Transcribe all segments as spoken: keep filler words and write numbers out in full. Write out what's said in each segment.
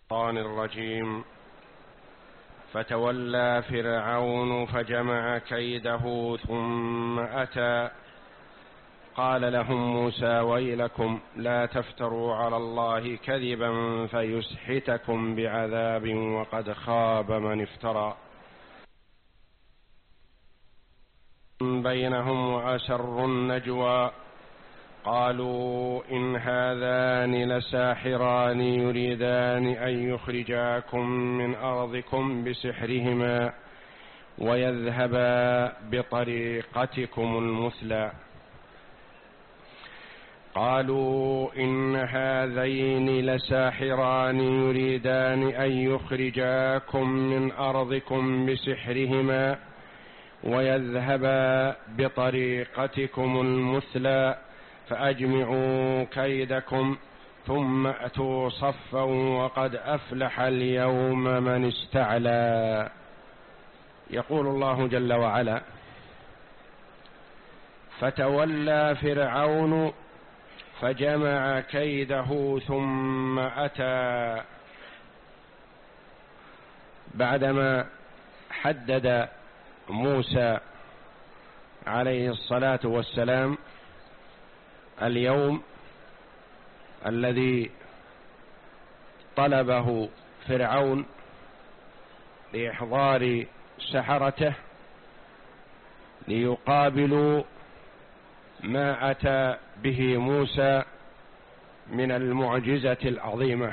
الشيطان الرجيم. فتولى فرعون فجمع كيده ثم أتى قال لهم موسى ويلكم لا تفتروا على الله كذبا فيسحتكم بعذاب وقد خاب من افترى. بينهم وأسروا النجوى قالوا إن هذان لساحران يريدان أن يخرجاكم من أرضكم بسحرهما ويذهبا بطريقتكم المثلى. قالوا إن هذين لساحران يريدان أن يخرجاكم من أرضكم بسحرهما ويذهبا بطريقتكم المثلى فأجمعوا كيدكم ثم أتوا صفا وقد أفلح اليوم من استعلى. يقول الله جل وعلا: فتولى فرعون فجمع كيده ثم أتى. بعدما حدد موسى عليه الصلاة والسلام اليوم الذي طلبه فرعون لإحضار سحرته ليقابلوا ما أتى به موسى من المعجزة العظيمة،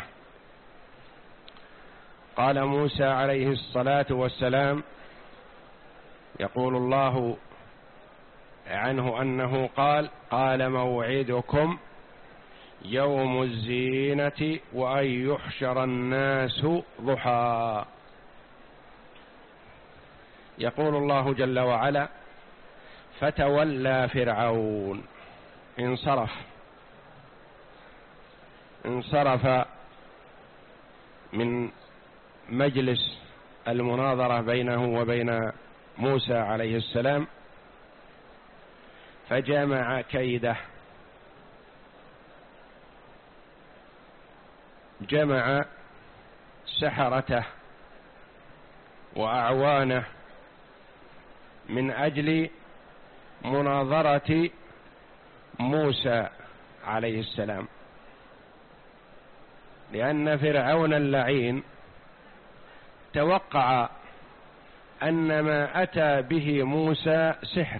قال موسى عليه الصلاة والسلام، يقول الله عنه أنه قال قال موعدكم يوم الزينة وأن يحشر الناس ضحى. يقول الله جل وعلا: فتولى فرعون، انصرف انصرف من مجلس المناظرة بينه وبين موسى عليه السلام، فجمع كيده، جمع سحرته وأعوانه من أجل مناظرة موسى عليه السلام، لأن فرعون اللعين توقع أن ما أتى به موسى سحر،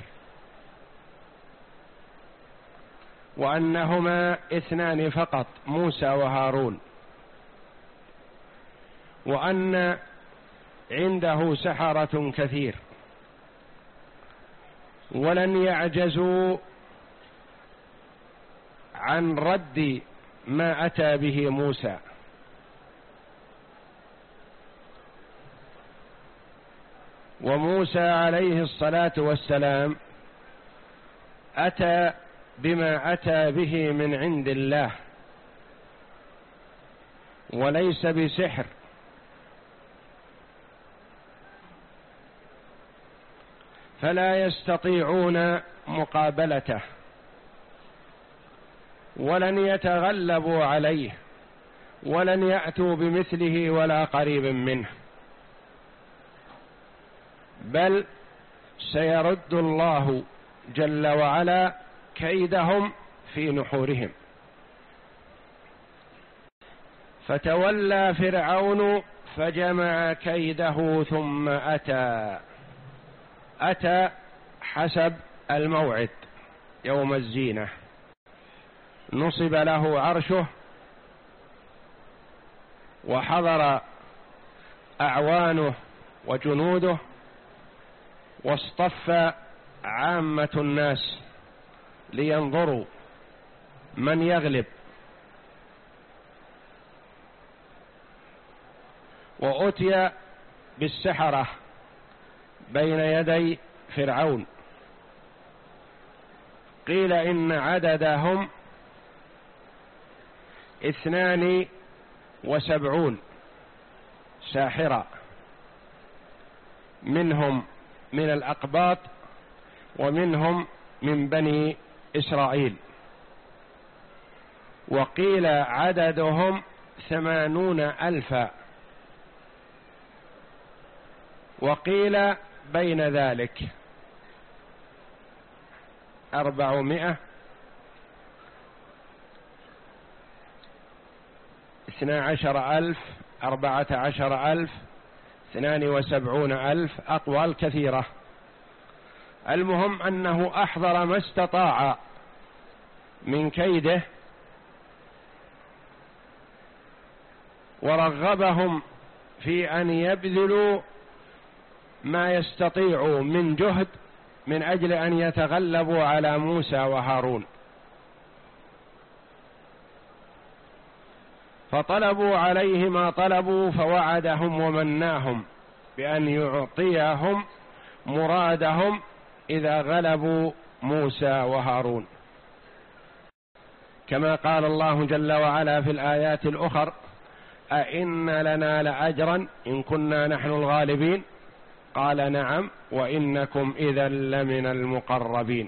وأنهما اثنان فقط، موسى وهارون، وأن عنده سحرة كثير ولن يعجزوا عن رد ما أتى به موسى. وموسى عليه الصلاة والسلام أتى بما أتى به من عند الله وليس بسحر، فلا يستطيعون مقابلته ولن يتغلبوا عليه ولن يأتوا بمثله ولا قريب منه، بل سيرد الله جل وعلا كيدهم في نحورهم. فتولى فرعون فجمع كيده ثم أتى. أتى حسب الموعد يوم الزينة، نصب له عرشه وحضر أعوانه وجنوده واصطف عامة الناس لينظروا من يغلب، وأتي بالسحرة بين يدي فرعون. قيل إن عددهم اثنان وسبعون ساحرة، منهم من الأقباط ومنهم من بني إسرائيل، وقيل عددهم ثمانون ألفا، وقيل بين ذلك أربعمائة، اثنا عشر ألف، أربعة عشر ألف، اثنان وسبعون ألف، أقوال كثيرة. المهم أنه أحضر ما استطاع من كيده، ورغبهم في أن يبذلوا ما يستطيعوا من جهد من أجل أن يتغلبوا على موسى وهارون. فطلبوا عليه ما طلبوا، فوعدهم ومناهم بأن يعطيهم مرادهم إذا غلبوا موسى وهارون، كما قال الله جل وعلا في الآيات الأخر: أئن لنا لأجرا إن كنا نحن الغالبين، قال نعم وإنكم إذا لمن المقربين.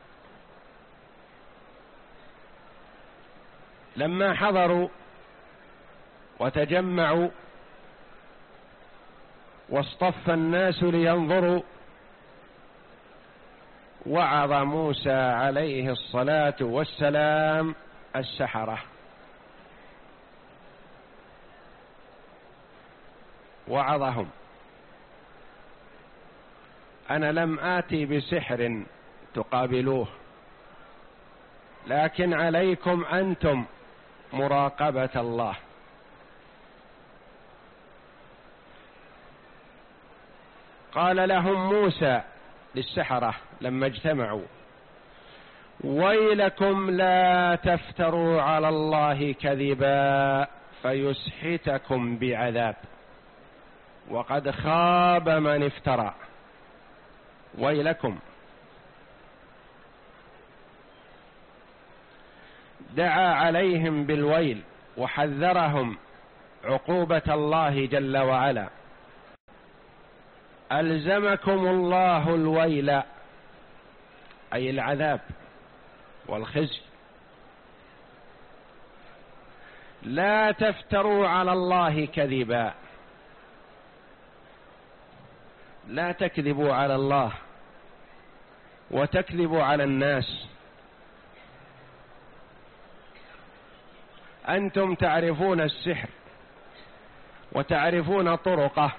لما حضروا وتجمعوا واصطف الناس لينظروا، وعظ موسى عليه الصلاة والسلام السحرة، وعظهم: أنا لم آتي بسحر تقابلوه، لكن عليكم أنتم مراقبة الله. قال لهم موسى للسحرة لما اجتمعوا: ويلكم لا تفتروا على الله كذبا فيسحتكم بعذاب، وقد خاب من افترى. ويلكم، دعا عليهم بالويل وحذرهم عقوبة الله جل وعلا. ألزمكم الله الويل، أي العذاب والخزي. لا تفتروا على الله كذبا، لا تكذبوا على الله وتكذبوا على الناس. أنتم تعرفون السحر وتعرفون طرقه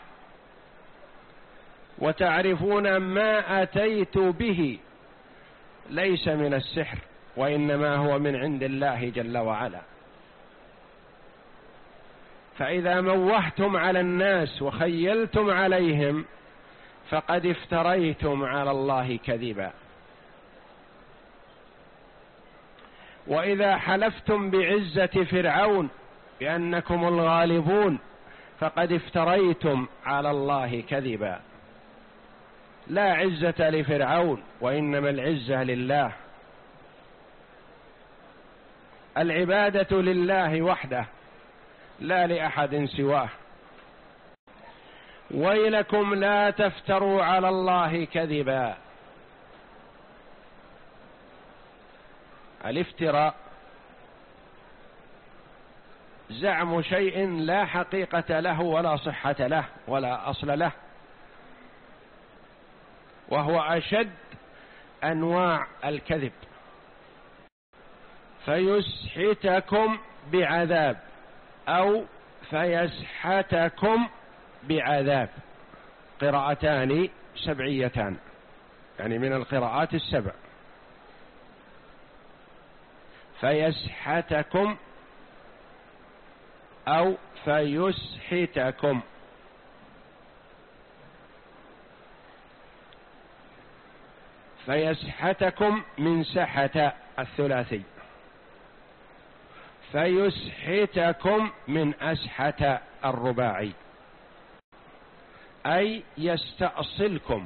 وتعرفون ما أتيت به ليس من السحر، وإنما هو من عند الله جل وعلا. فإذا موهتم على الناس وخيلتم عليهم فقد افتريتم على الله كذبا. وإذا حلفتم بعزة فرعون بأنكم الغالبون فقد افتريتم على الله كذبا. لا عزة لفرعون، وإنما العزة لله. العبادة لله وحده لا لأحد سواه. ويلكم لا تفتروا على الله كذبا. الافتراء زعم شيء لا حقيقة له ولا صحة له ولا أصل له، وهو أشد أنواع الكذب. فيسحتكم بعذاب أو فيسحتكم بعذاب، قراءتان سبعيتان، يعني من القراءات السبع. فيسحتكم أو فيسحتكم. فيسحتكم من سحت الثلاثي، فيسحتكم من أسحت الرباعي، أي يستأصلكم،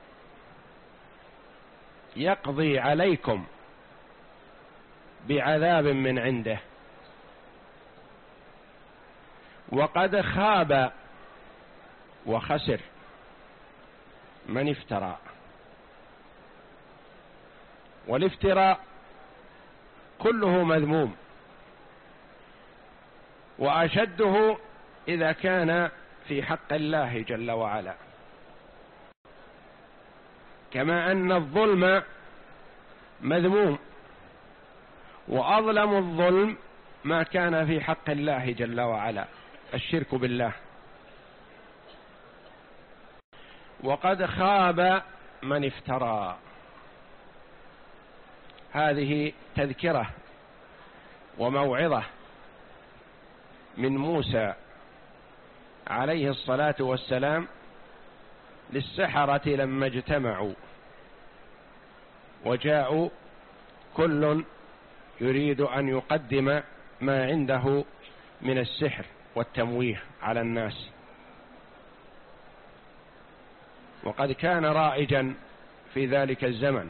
يقضي عليكم بعذاب من عنده. وقد خاب وخسر من افترى. والافتراء كله مذموم، وأشده إذا كان في حق الله جل وعلا، كما أن الظلم مذموم، وأظلم الظلم ما كان في حق الله جل وعلا، الشرك بالله. وقد خاب من افترى. هذه تذكرة وموعظة من موسى عليه الصلاة والسلام للسحرة لما اجتمعوا وجاءوا كل يريد أن يقدم ما عنده من السحر والتمويه على الناس. وقد كان رائجا في ذلك الزمن،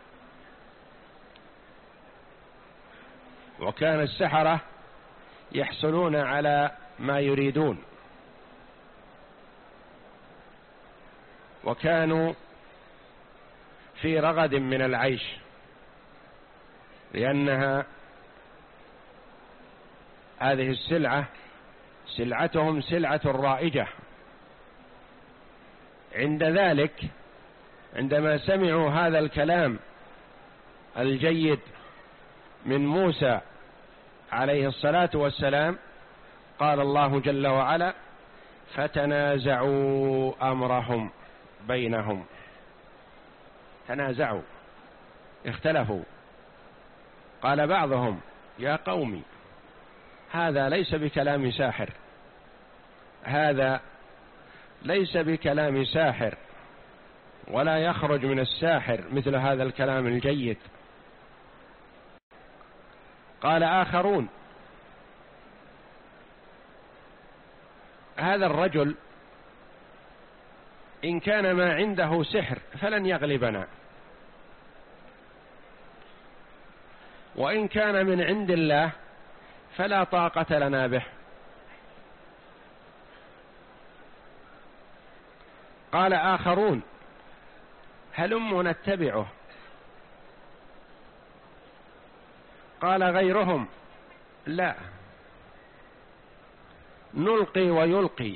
وكان السحرة يحصلون على ما يريدون، وكانوا في رغد من العيش، لأنها هذه السلعة سلعتهم سلعة رائجة. عند ذلك عندما سمعوا هذا الكلام الجيد من موسى عليه الصلاة والسلام، قال الله جل وعلا: فتنازعوا أمرهم بينهم. تنازعوا، اختلفوا. قال بعضهم: يا قوم، هذا ليس بكلام ساحر، هذا ليس بكلام ساحر، ولا يخرج من الساحر مثل هذا الكلام الجيد. قال آخرون: هذا الرجل إن كان ما عنده سحر فلن يغلبنا، وإن كان من عند الله فلا طاقة لنا به. قال آخرون: هلم نتبعه. قال غيرهم: لا، نلقي ويلقي،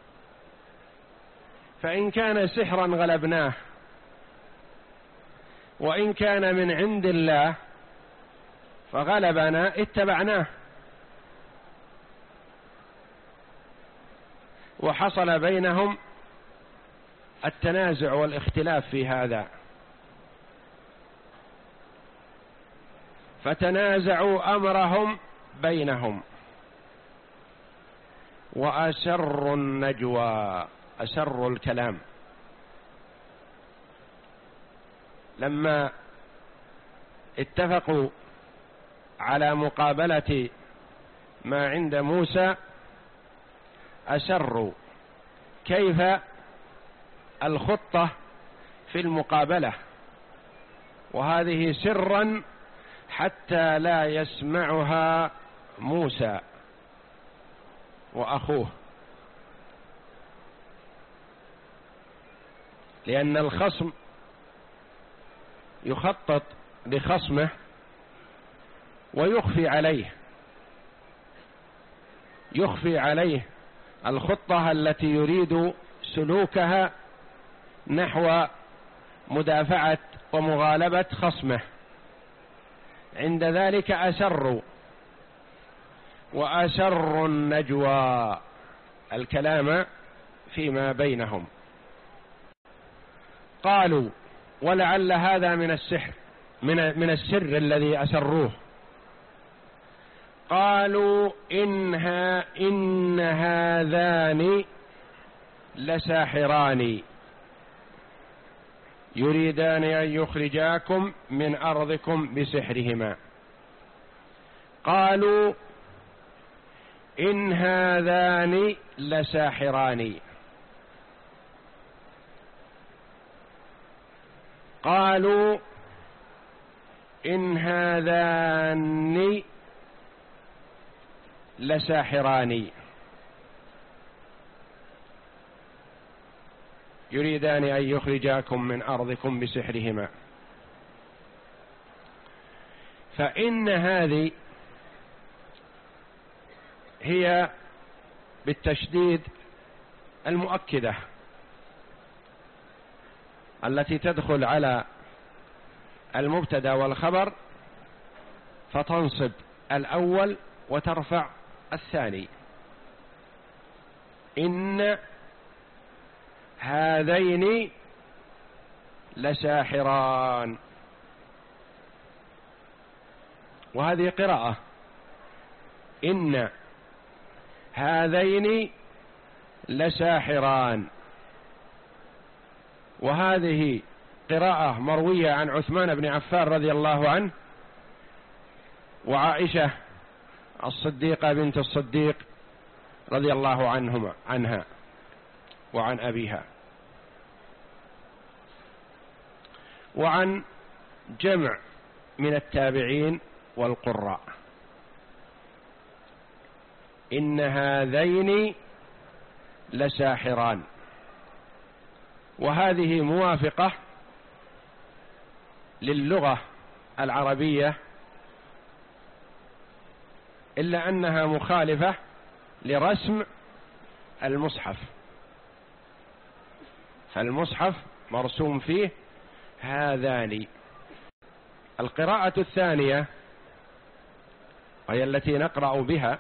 فإن كان سحرا غلبناه، وإن كان من عند الله فغلبنا اتبعناه. وحصل بينهم التنازع والاختلاف في هذا، فتنازعوا أمرهم بينهم وأسروا النجوى، أسروا الكلام. لما اتفقوا على مقابلة ما عند موسى أسروا كيف الخطة في المقابلة، وهذه سرا حتى لا يسمعها موسى وأخوه، لأن الخصم يخطط لخصمه ويخفي عليه يخفي عليه الخطة التي يريد سلوكها نحو مدافعة ومغالبة خصمه. عند ذلك أسروا وأسروا النجوى، الكلام فيما بينهم. قالوا: ولعل هذا من السحر، من من السر الذي أسروه. قالوا: إنها إن هذان لساحران يريدان أن يخرجاكم من أرضكم بسحرهما. قالوا: إن هذان لساحران. قالوا: إن هذان لساحران يريدان أن يخرجاكم من أرضكم بسحرهما. فإن هذه هي بالتشديد المؤكدة التي تدخل على المبتدأ والخبر فتنصب الأول وترفع الثاني. إن هذين لساحران، وهذه قراءة إن هذين لساحران، وهذه قراءة مروية عن عثمان بن عفان رضي الله عنه وعائشة الصديقة بنت الصديق رضي الله عنهما عنها وعن أبيها، وعن جمع من التابعين والقراء. إن هذين لساحران، وهذه موافقة للغة العربية إلا أنها مخالفة لرسم المصحف، فالمصحف مرسوم فيه هذان. القراءة الثانية وهي التي نقرأ بها: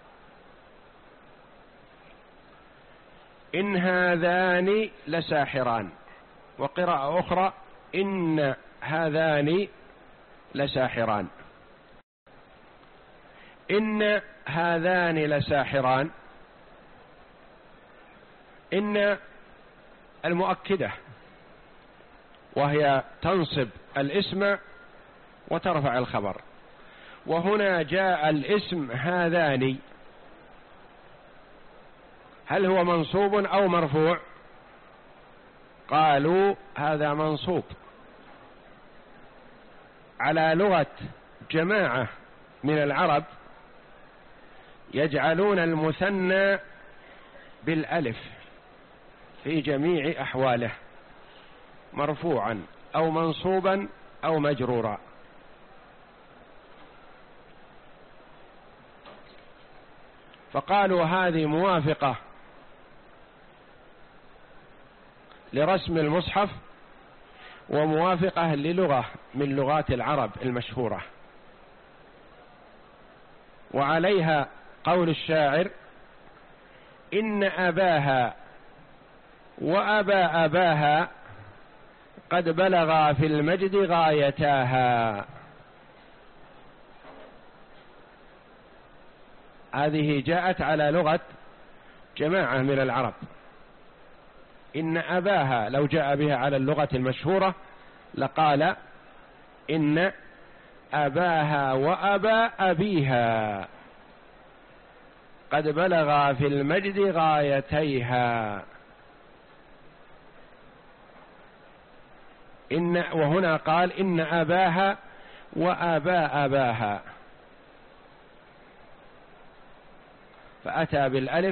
إن هذان لساحران، وقراءة أخرى: إن هذان لساحران. إن هذان لساحران، إن المؤكدة، وهي تنصب الاسم وترفع الخبر. وهنا جاء الاسم هذان، هل هو منصوب أو مرفوع؟ قالوا هذا منصوب على لغة جماعة من العرب يجعلون المثنى بالألف في جميع أحواله، مرفوعا أو منصوبا أو مجرورا. فقالوا هذه موافقة لرسم المصحف وموافقة للغة من لغات العرب المشهورة. وعليها قول الشاعر: إن أباها وأبا أباها قد بلغا في المجد غايتاها. هذه جاءت على لغة جماعة من العرب. إن أباها لو جاء بها على اللغة المشهورة لقال إن أباها وأبا أبيها قد بلغا في المجد غايتيها. إن وهنا قال إن أباها وأبا أباها، فأتى بالألف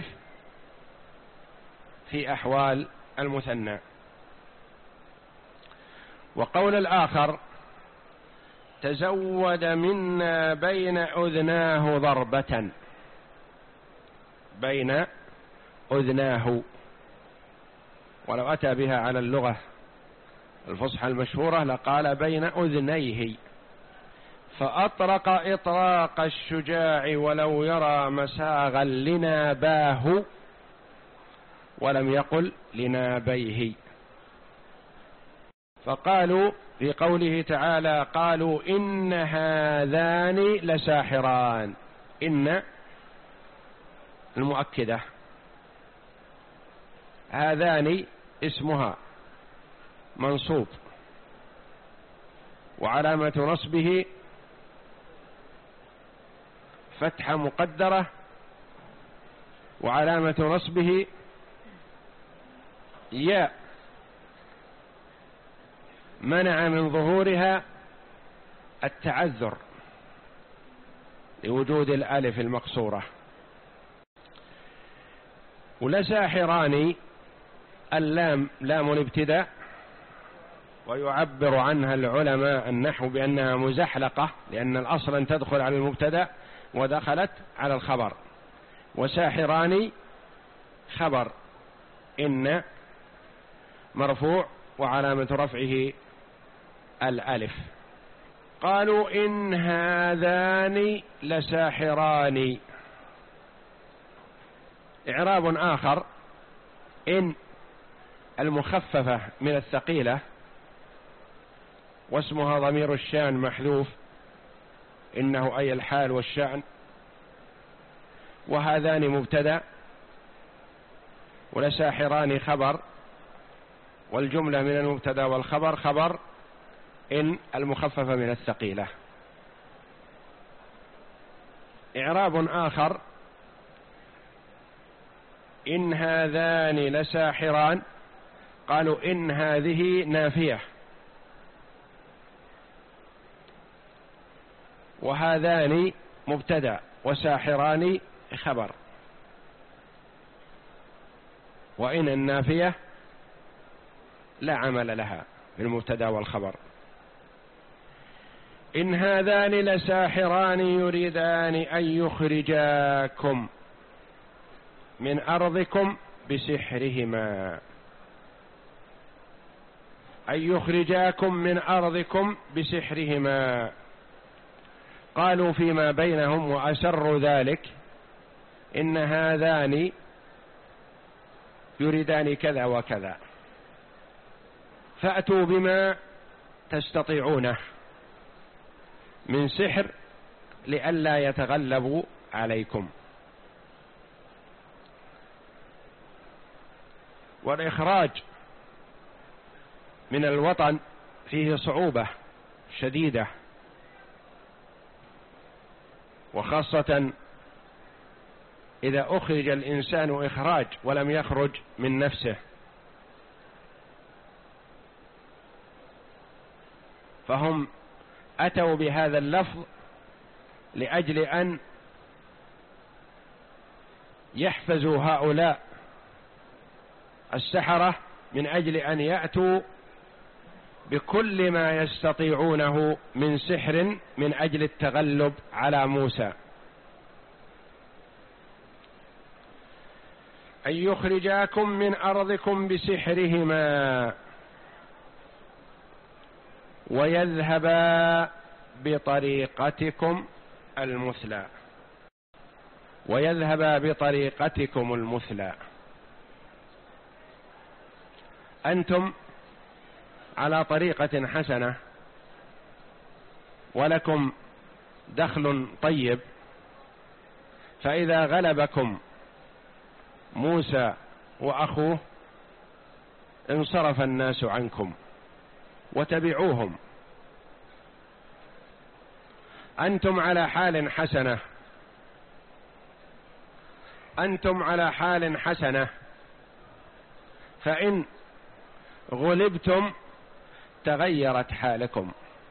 في أحوال المثنى. وقول الآخر: تزود منا بين أذناه ضربة، بين أذناه، ولو أتى بها على اللغة الفصحى المشهورة لقال بين أذنيه، فأطرق إطراق الشجاع ولو يرى مساغا لناباه، ولم يقل لنابيه. فقالوا في قوله تعالى: قالوا إن هذان لساحران، إن المؤكدة، هذان اسمها منصوب وعلامة نصبه فتحة مقدرة، وعلامة نصبه ياء منع من ظهورها التعذر لوجود الألف المقصورة. ولساحران اللام لام الابتداء، ويعبر عنها العلماء النحو بأنها مزحلقة، لأن الأصل أن تدخل على المبتدأ ودخلت على الخبر، وساحران خبر إن مرفوع وعلامة رفعه الألف. قالوا إن هذان لساحران. إعراب آخر: إن المخففة من الثقيلة واسمها ضمير الشأن محذوف، إنه أي الحال والشأن، وهذان مبتدأ، ولساحران خبر، والجملة من المبتدأ والخبر خبر إن المخففة من الثقيلة. إعراب آخر: إن هذان لساحران. قالوا إن هذه نافية، وهذان مبتدأ، وساحران خبر، وإن النافية لا عمل لها في المبتدأ والخبر. إن هذان لساحران يريدان أن يخرجاكم من أرضكم بسحرهما. أن يخرجاكم من أرضكم بسحرهما. قالوا فيما بينهم وأسروا ذلك: إن هذان يريدان كذا وكذا، فأتوا بما تستطيعونه من سحر لئلا يتغلبوا عليكم. والإخراج من الوطن فيه صعوبة شديدة، وخاصة إذا أخرج الإنسان إخراج ولم يخرج من نفسه، فهم أتوا بهذا اللفظ لأجل أن يحفزوا هؤلاء السحرة من أجل أن يأتوا بكل ما يستطيعونه من سحر من أجل التغلب على موسى. أن يخرجاكم من أرضكم بسحرهما ويذهبا بطريقتكم المثلى. ويذهبا بطريقتكم المثلى. أنتم على طريقة حسنة ولكم دخل طيب، فإذا غلبكم موسى وأخوه انصرف الناس عنكم وتبعوهم. أنتم على حال حسنة، أنتم على حال حسنة، فإن غلبتم تغيرت حالكم.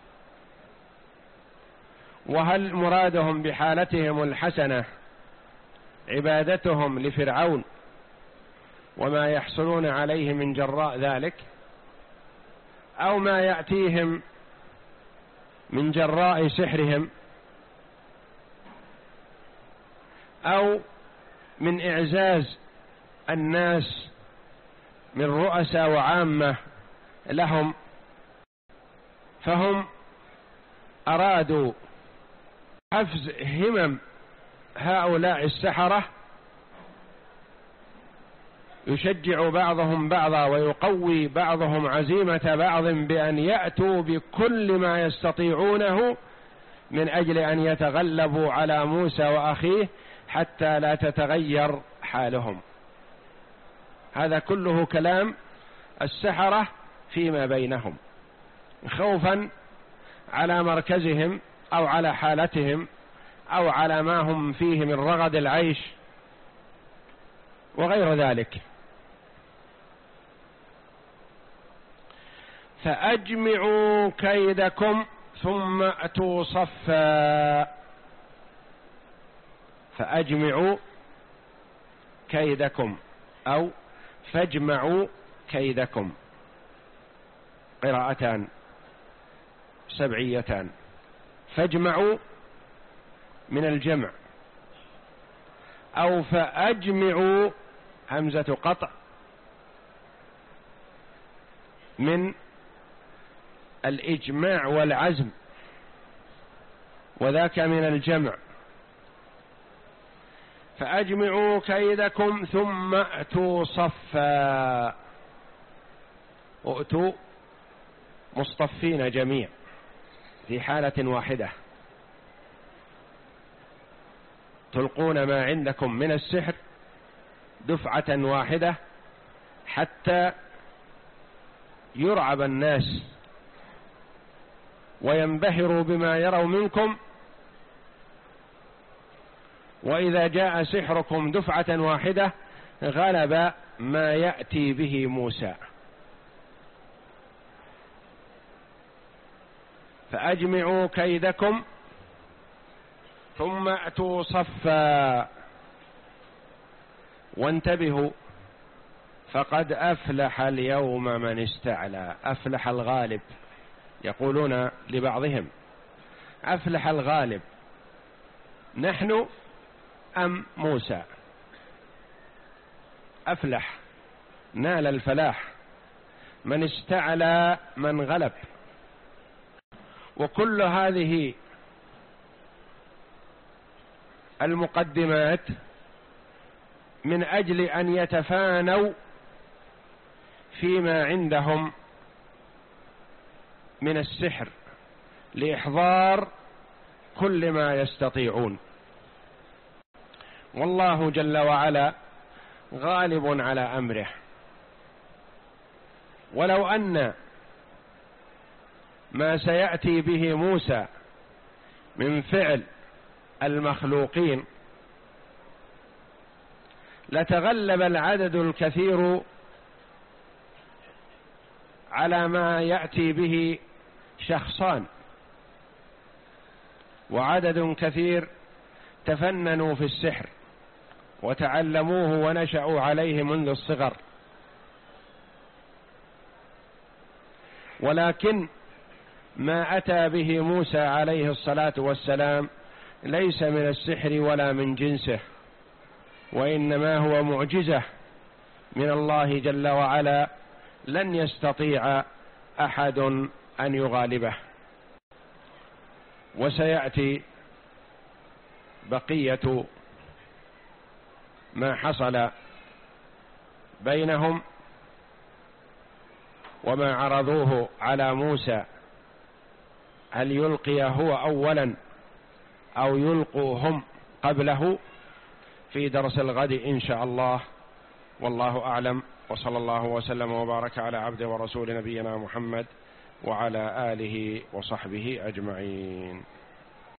وهل مرادهم بحالتهم الحسنة عبادتهم لفرعون وما يحصلون عليه من جراء ذلك، أو ما يأتيهم من جراء سحرهم، أو من إعزاز الناس من رؤساء وعامة لهم؟ فهم أرادوا حفز همم هؤلاء السحرة، يشجع بعضهم بعضا ويقوي بعضهم عزيمة بعض بأن يأتوا بكل ما يستطيعونه من أجل أن يتغلبوا على موسى وأخيه حتى لا تتغير حالهم. هذا كله كلام السحرة فيما بينهم، خوفا على مركزهم أو على حالتهم أو على ما هم فيه من رغد العيش وغير ذلك. فأجمعوا كيدكم ثم أتوا صفا. فأجمعوا كيدكم أو فاجمعوا كيدكم، قراءتان سبعيتان. فاجمعوا من الجمع، أو فأجمعوا همزة قطع من الإجماع والعزم، وذاك من الجمع. فأجمعوا كيدكم ثم أتوا صفا، أتوا مصطفين جميع في حالة واحدة، تلقون ما عندكم من السحر دفعة واحدة حتى يرعب الناس وينبهروا بما يروا منكم. وإذا جاء سحركم دفعة واحدة غلب ما يأتي به موسى. فأجمعوا كيدكم ثم أتوا صفا. وانتبهوا، فقد أفلح اليوم من استعلى. أفلح الغالب، يقولون لبعضهم أفلح الغالب، نحن أم موسى؟ أفلح، نال الفلاح، من استعلى من غلب. وكل هذه المقدمات من أجل أن يتفانوا فيما عندهم من السحر لإحضار كل ما يستطيعون. والله جل وعلا غالب على أمره. ولو أن ما سيأتي به موسى من فعل المخلوقين لتغلب العدد الكثير على ما يأتي به شخصان، وعدد كثير تفننوا في السحر وتعلموه ونشأوا عليه منذ الصغر. ولكن ما أتى به موسى عليه الصلاة والسلام ليس من السحر ولا من جنسه، وإنما هو معجزة من الله جل وعلا لن يستطيع أحد أن يغالبه. وسيأتي بقية ما حصل بينهم وما عرضوه على موسى، هل يلقي هو أولا أو يلقوا هم قبله، في درس الغد إن شاء الله. والله أعلم، وصلى الله وسلم وبارك على عبده ورسول نبينا محمد وعلى آله وصحبه أجمعين.